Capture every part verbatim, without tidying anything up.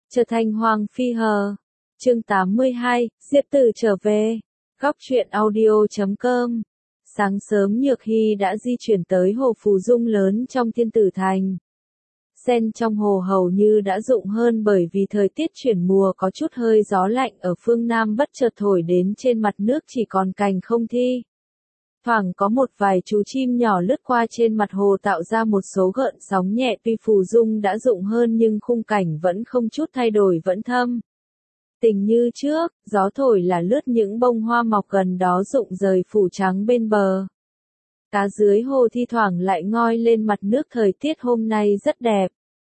Trở thành Hoàng Phi Hờ. Chương tám mươi hai, Diệp Tử trở về. Góc truyện audio chấm com. Sáng sớm Nhược Hy đã di chuyển tới hồ phù dung lớn trong Thiên Tử Thành. Sen trong hồ hầu như đã rụng hơn bởi vì thời tiết chuyển mùa có chút hơi gió lạnh ở phương Nam bất chợt thổi đến trên mặt nước chỉ còn cành không thi. Thoảng có một vài chú chim nhỏ lướt qua trên mặt hồ tạo ra một số gợn sóng nhẹ, tuy phù dung đã rụng hơn nhưng khung cảnh vẫn không chút thay đổi, vẫn thâm tình như trước, gió thổi là lướt những bông hoa mọc gần đó rụng rời phủ trắng bên bờ. Cá dưới hồ thi thoảng lại ngoi lên mặt nước, thời tiết hôm nay rất đẹp.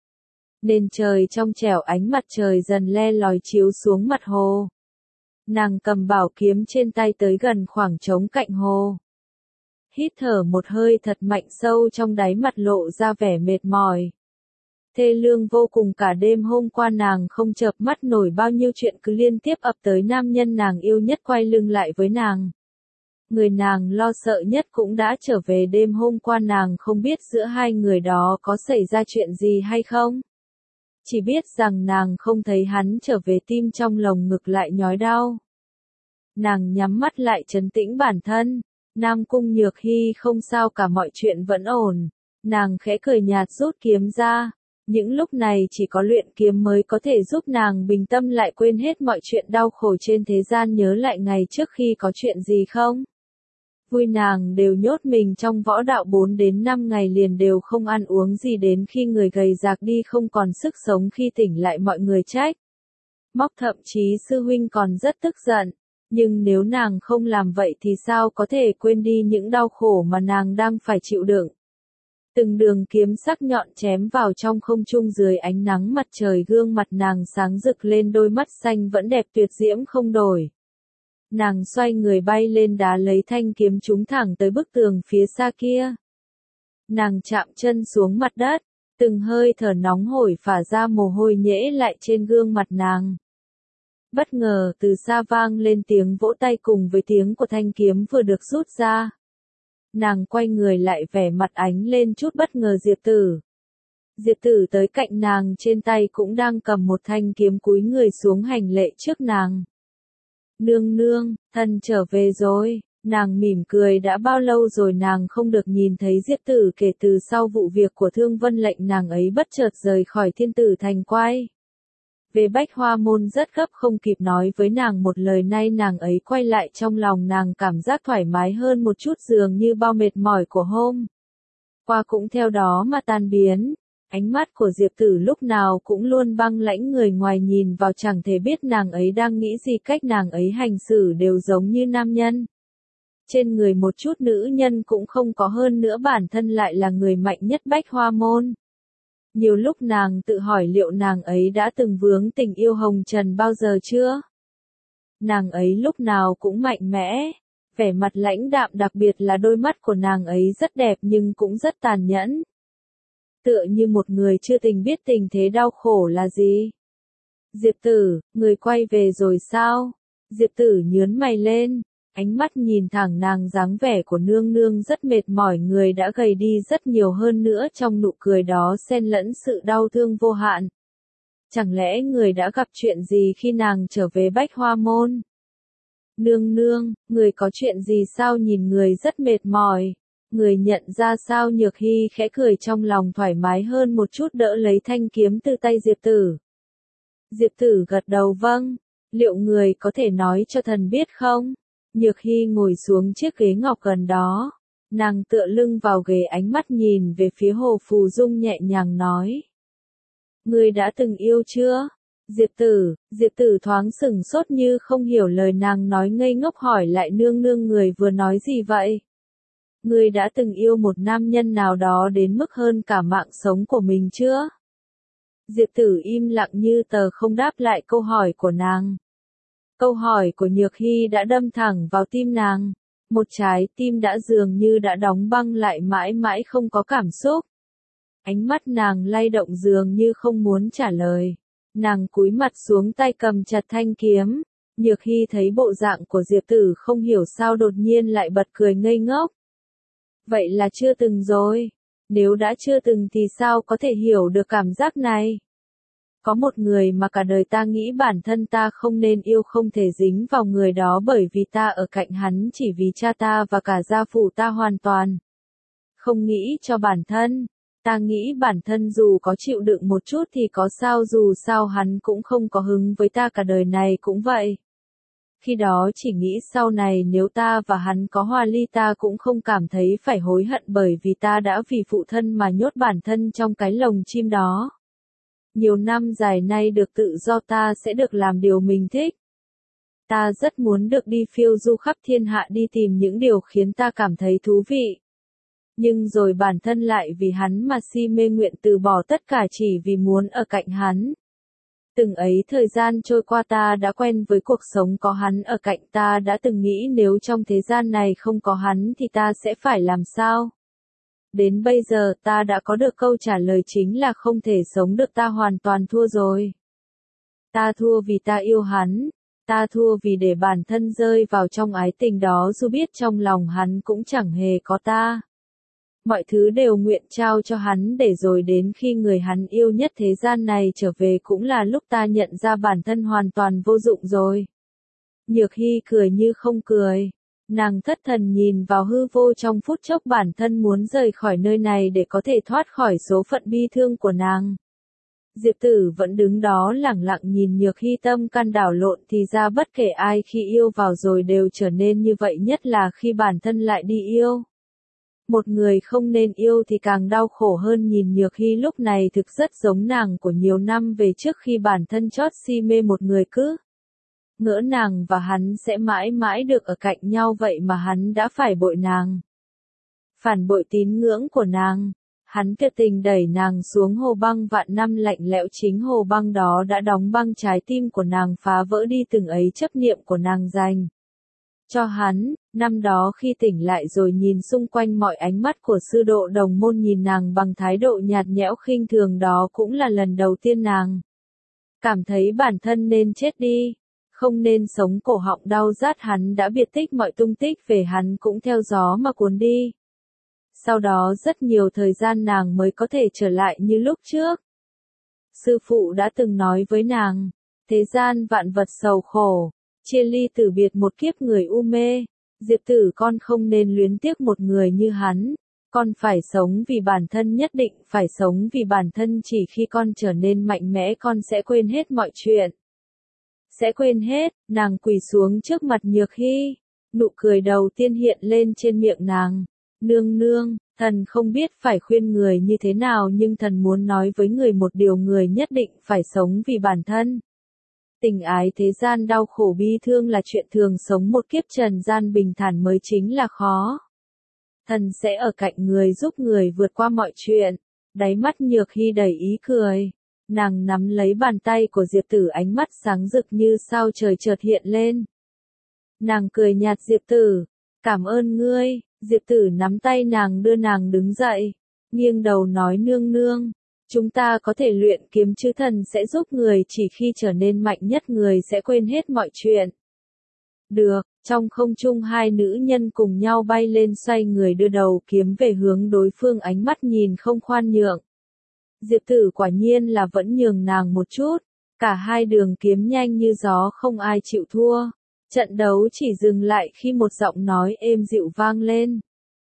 Nền trời trong trẻo, ánh mặt trời dần le lói chiếu xuống mặt hồ. Nàng cầm bảo kiếm trên tay tới gần khoảng trống cạnh hồ. Hít thở một hơi thật mạnh sâu, trong đáy mặt lộ ra vẻ mệt mỏi. Thê lương vô cùng, cả đêm hôm qua nàng không chợp mắt nổi, bao nhiêu chuyện cứ liên tiếp ập tới, nam nhân nàng yêu nhất quay lưng lại với nàng. Người nàng lo sợ nhất cũng đã trở về, đêm hôm qua nàng không biết giữa hai người đó có xảy ra chuyện gì hay không. Chỉ biết rằng nàng không thấy hắn trở về, tim trong lồng ngực lại nhói đau. Nàng nhắm mắt lại trấn tĩnh bản thân. Nam Cung Nhược Hy không sao cả, mọi chuyện vẫn ổn. Nàng khẽ cười nhạt rút kiếm ra. Những lúc này chỉ có luyện kiếm mới có thể giúp nàng bình tâm lại, quên hết mọi chuyện đau khổ trên thế gian, nhớ lại ngày trước khi có chuyện gì không. Vui nàng đều nhốt mình trong võ đạo bốn đến năm ngày liền, đều không ăn uống gì, đến khi người gầy rạc đi không còn sức sống, khi tỉnh lại mọi người trách móc, thậm chí sư huynh còn rất tức giận. Nhưng nếu nàng không làm vậy thì sao có thể quên đi những đau khổ mà nàng đang phải chịu đựng. Từng đường kiếm sắc nhọn chém vào trong không trung, dưới ánh nắng mặt trời gương mặt nàng sáng rực lên, đôi mắt xanh vẫn đẹp tuyệt diễm không đổi. Nàng xoay người bay lên đá, lấy thanh kiếm trúng thẳng tới bức tường phía xa kia. Nàng chạm chân xuống mặt đất, từng hơi thở nóng hổi phả ra mồ hôi nhễ lại trên gương mặt nàng. Bất ngờ từ xa vang lên tiếng vỗ tay cùng với tiếng của thanh kiếm vừa được rút ra. Nàng quay người lại, vẻ mặt ánh lên chút bất ngờ. Diệp Tử. Diệp Tử tới cạnh nàng, trên tay cũng đang cầm một thanh kiếm, cúi người xuống hành lễ trước nàng. Nương nương, thần trở về rồi. Nàng mỉm cười, đã bao lâu rồi nàng không được nhìn thấy Diệp Tử, kể từ sau vụ việc của Thương Vân lệnh nàng ấy bất chợt rời khỏi Thiên Tử Thành quay về Bách Hoa Môn, rất gấp, không kịp nói với nàng một lời. Nay nàng ấy quay lại, trong lòng nàng cảm giác thoải mái hơn một chút, dường như bao mệt mỏi của hôm qua cũng theo đó mà tan biến. Ánh mắt của Diệp Tử lúc nào cũng luôn băng lãnh, người ngoài nhìn vào chẳng thể biết nàng ấy đang nghĩ gì, cách nàng ấy hành xử đều giống như nam nhân. Trên người một chút nữ nhân cũng không có, hơn nữa bản thân lại là người mạnh nhất Bách Hoa Môn. Nhiều lúc nàng tự hỏi liệu nàng ấy đã từng vướng tình yêu hồng trần bao giờ chưa? Nàng ấy lúc nào cũng mạnh mẽ, vẻ mặt lãnh đạm, đặc biệt là đôi mắt của nàng ấy rất đẹp nhưng cũng rất tàn nhẫn. Tựa như một người chưa từng biết tình thế đau khổ là gì. Diệp Tử, người quay về rồi sao? Diệp Tử nhướng mày lên. Ánh mắt nhìn thẳng nàng, dáng vẻ của nương nương rất mệt mỏi, người đã gầy đi rất nhiều, hơn nữa trong nụ cười đó xen lẫn sự đau thương vô hạn. Chẳng lẽ người đã gặp chuyện gì khi nàng trở về Bách Hoa Môn? Nương nương, người có chuyện gì sao, nhìn người rất mệt mỏi. Người nhận ra sao? Nhược Hy khẽ cười, trong lòng thoải mái hơn một chút, đỡ lấy thanh kiếm từ tay Diệp Tử. Diệp Tử gật đầu vâng. Liệu người có thể nói cho thần biết không? Nhược Hy ngồi xuống chiếc ghế ngọc gần đó. Nàng tựa lưng vào ghế, ánh mắt nhìn về phía hồ phù dung, nhẹ nhàng nói. Ngươi đã từng yêu chưa? Diệp Tử. Diệp Tử thoáng sửng sốt như không hiểu lời nàng nói, ngây ngốc hỏi lại, nương nương người vừa nói gì vậy? Ngươi đã từng yêu một nam nhân nào đó đến mức hơn cả mạng sống của mình chưa? Diệp Tử im lặng như tờ, không đáp lại câu hỏi của nàng. Câu hỏi của Nhược Hy đã đâm thẳng vào tim nàng. Một trái tim đã dường như đã đóng băng lại, mãi mãi không có cảm xúc. Ánh mắt nàng lay động dường như không muốn trả lời. Nàng cúi mặt xuống, tay cầm chặt thanh kiếm. Nhược Hy thấy bộ dạng của Diệp Tử không hiểu sao đột nhiên lại bật cười ngây ngốc. Vậy là chưa từng rồi. Nếu đã chưa từng thì sao có thể hiểu được cảm giác này? Có một người mà cả đời ta nghĩ bản thân ta không nên yêu, không thể dính vào người đó, bởi vì ta ở cạnh hắn chỉ vì cha ta và cả gia phụ ta hoàn toàn không nghĩ cho bản thân. Ta nghĩ bản thân dù có chịu đựng một chút thì có sao, dù sao hắn cũng không có hứng với ta, cả đời này cũng vậy. Khi đó chỉ nghĩ sau này nếu ta và hắn có hòa ly ta cũng không cảm thấy phải hối hận, bởi vì ta đã vì phụ thân mà nhốt bản thân trong cái lồng chim đó. Nhiều năm dài nay được tự do, ta sẽ được làm điều mình thích. Ta rất muốn được đi phiêu du khắp thiên hạ, đi tìm những điều khiến ta cảm thấy thú vị. Nhưng rồi bản thân lại vì hắn mà si mê, nguyện từ bỏ tất cả chỉ vì muốn ở cạnh hắn. Từng ấy thời gian trôi qua ta đã quen với cuộc sống có hắn ở cạnh, ta đã từng nghĩ nếu trong thế gian này không có hắn thì ta sẽ phải làm sao? Đến bây giờ ta đã có được câu trả lời, chính là không thể sống được, ta hoàn toàn thua rồi. Ta thua vì ta yêu hắn, ta thua vì để bản thân rơi vào trong ái tình đó dù biết trong lòng hắn cũng chẳng hề có ta. Mọi thứ đều nguyện trao cho hắn, để rồi đến khi người hắn yêu nhất thế gian này trở về cũng là lúc ta nhận ra bản thân hoàn toàn vô dụng rồi. Nhược Hy cười như không cười. Nàng thất thần nhìn vào hư vô, trong phút chốc bản thân muốn rời khỏi nơi này để có thể thoát khỏi số phận bi thương của nàng. Diệp Tử vẫn đứng đó lẳng lặng nhìn Nhược Hy tâm can đảo lộn, thì ra bất kể ai khi yêu vào rồi đều trở nên như vậy, nhất là khi bản thân lại đi yêu. Một người không nên yêu thì càng đau khổ hơn. Nhìn Nhược Hy lúc này thực rất giống nàng của nhiều năm về trước, khi bản thân chót si mê một người, cứ ngỡ nàng và hắn sẽ mãi mãi được ở cạnh nhau, vậy mà hắn đã phải bội nàng, phản bội tín ngưỡng của nàng. Hắn tuyệt tình đẩy nàng xuống hồ băng vạn năm lạnh lẽo, chính hồ băng đó đã đóng băng trái tim của nàng, phá vỡ đi từng ấy chấp niệm của nàng dành cho hắn. Năm đó khi tỉnh lại rồi nhìn xung quanh, mọi ánh mắt của sư độ đồng môn nhìn nàng bằng thái độ nhạt nhẽo khinh thường, đó cũng là lần đầu tiên nàng cảm thấy bản thân nên chết đi, không nên sống. Cổ họng đau rát, hắn đã biệt tích mọi tung tích về hắn cũng theo gió mà cuốn đi. Sau đó rất nhiều thời gian nàng mới có thể trở lại như lúc trước. Sư phụ đã từng nói với nàng, thế gian vạn vật sầu khổ, chia ly tử biệt một kiếp người u mê. Diệp Tử, con không nên luyến tiếc một người như hắn, con phải sống vì bản thân, nhất định phải sống vì bản thân. Chỉ khi con trở nên mạnh mẽ con sẽ quên hết mọi chuyện. Sẽ quên hết. Nàng quỳ xuống trước mặt Nhược Hy, nụ cười đầu tiên hiện lên trên miệng nàng. Nương nương, thần không biết phải khuyên người như thế nào, nhưng thần muốn nói với người một điều, người nhất định phải sống vì bản thân. Tình ái thế gian đau khổ bi thương là chuyện thường, sống một kiếp trần gian bình thản mới chính là khó. Thần sẽ ở cạnh người, giúp người vượt qua mọi chuyện. Đáy mắt Nhược Hy đầy ý cười. Nàng nắm lấy bàn tay của Diệp Tử, ánh mắt sáng rực như sao trời chợt hiện lên. Nàng cười nhạt, Diệp Tử, cảm ơn ngươi. Diệp Tử nắm tay nàng đưa nàng đứng dậy, nghiêng đầu nói, nương nương, chúng ta có thể luyện kiếm chứ, thần sẽ giúp người, chỉ khi trở nên mạnh nhất người sẽ quên hết mọi chuyện. Được. Trong không trung hai nữ nhân cùng nhau bay lên, xoay người đưa đầu kiếm về hướng đối phương, ánh mắt nhìn không khoan nhượng. Diệp Tử quả nhiên là vẫn nhường nàng một chút. Cả hai đường kiếm nhanh như gió, không ai chịu thua. Trận đấu chỉ dừng lại khi một giọng nói êm dịu vang lên.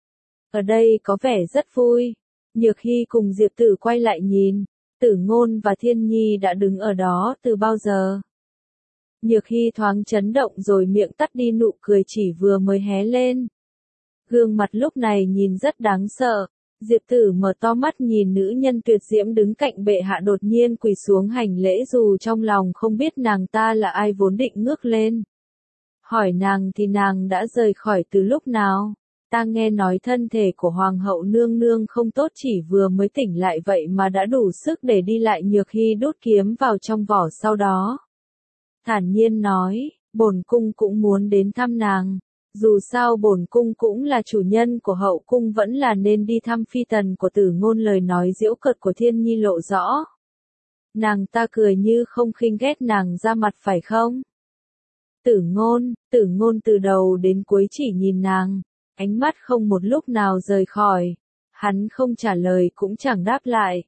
Ở đây có vẻ rất vui. Nhược Hy cùng Diệp Tử quay lại nhìn. Tử Ngôn và Thiên Nhi đã đứng ở đó từ bao giờ. Nhược Hy thoáng chấn động rồi miệng tắt đi nụ cười chỉ vừa mới hé lên. Gương mặt lúc này nhìn rất đáng sợ. Diệp Tử mở to mắt nhìn nữ nhân tuyệt diễm đứng cạnh bệ hạ, đột nhiên quỳ xuống hành lễ, dù trong lòng không biết nàng ta là ai, vốn định ngước lên hỏi nàng thì nàng đã rời khỏi từ lúc nào. Ta nghe nói thân thể của Hoàng hậu nương nương không tốt, chỉ vừa mới tỉnh lại vậy mà đã đủ sức để đi lại. Nhược Hy đút kiếm vào trong vỏ, sau đó thản nhiên nói, bổn cung cũng muốn đến thăm nàng. Dù sao bổn cung cũng là chủ nhân của hậu cung, vẫn là nên đi thăm phi tần của Tử Ngôn. Lời nói giễu cợt của Thiên Nhi lộ rõ. Nàng ta cười như không khinh ghét nàng ra mặt phải không? Tử Ngôn, Tử Ngôn từ đầu đến cuối chỉ nhìn nàng, ánh mắt không một lúc nào rời khỏi. Hắn không trả lời cũng chẳng đáp lại.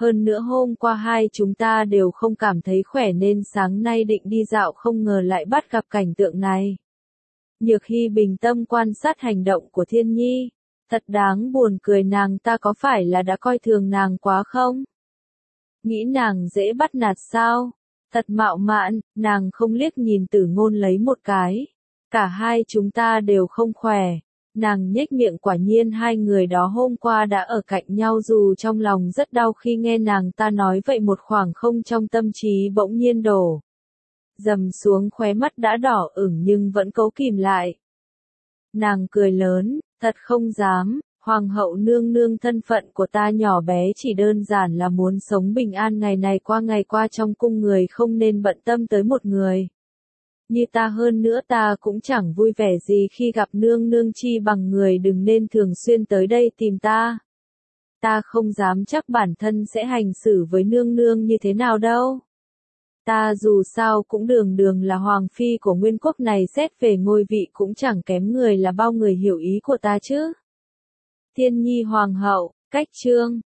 Hơn nữa hôm qua hai chúng ta đều không cảm thấy khỏe nên sáng nay định đi dạo không ngờ lại bắt gặp cảnh tượng này. Nhược Hy bình tâm quan sát hành động của Thiên Nhi. Thật đáng buồn cười, nàng ta có phải là đã coi thường nàng quá không? Nghĩ nàng dễ bắt nạt sao? Thật mạo mạn, nàng không liếc nhìn Tử Ngôn lấy một cái. Cả hai chúng ta đều không khỏe. Nàng nhếch miệng, quả nhiên hai người đó hôm qua đã ở cạnh nhau, dù trong lòng rất đau khi nghe nàng ta nói vậy. Một khoảng không trong tâm trí bỗng nhiên đổ dầm xuống, khóe mắt đã đỏ ửng nhưng vẫn cố kìm lại. Nàng cười lớn, thật không dám, Hoàng hậu nương nương, thân phận của ta nhỏ bé chỉ đơn giản là muốn sống bình an ngày này qua ngày qua trong cung, người không nên bận tâm tới một người như ta, hơn nữa ta cũng chẳng vui vẻ gì khi gặp nương nương, chi bằng người đừng nên thường xuyên tới đây tìm ta. Ta không dám chắc bản thân sẽ hành xử với nương nương như thế nào đâu. Ta dù sao cũng đường đường là hoàng phi của nguyên quốc này, xét về ngôi vị cũng chẳng kém người là bao, người hiểu ý của ta chứ. Thiên Nhi hoàng hậu, cách chương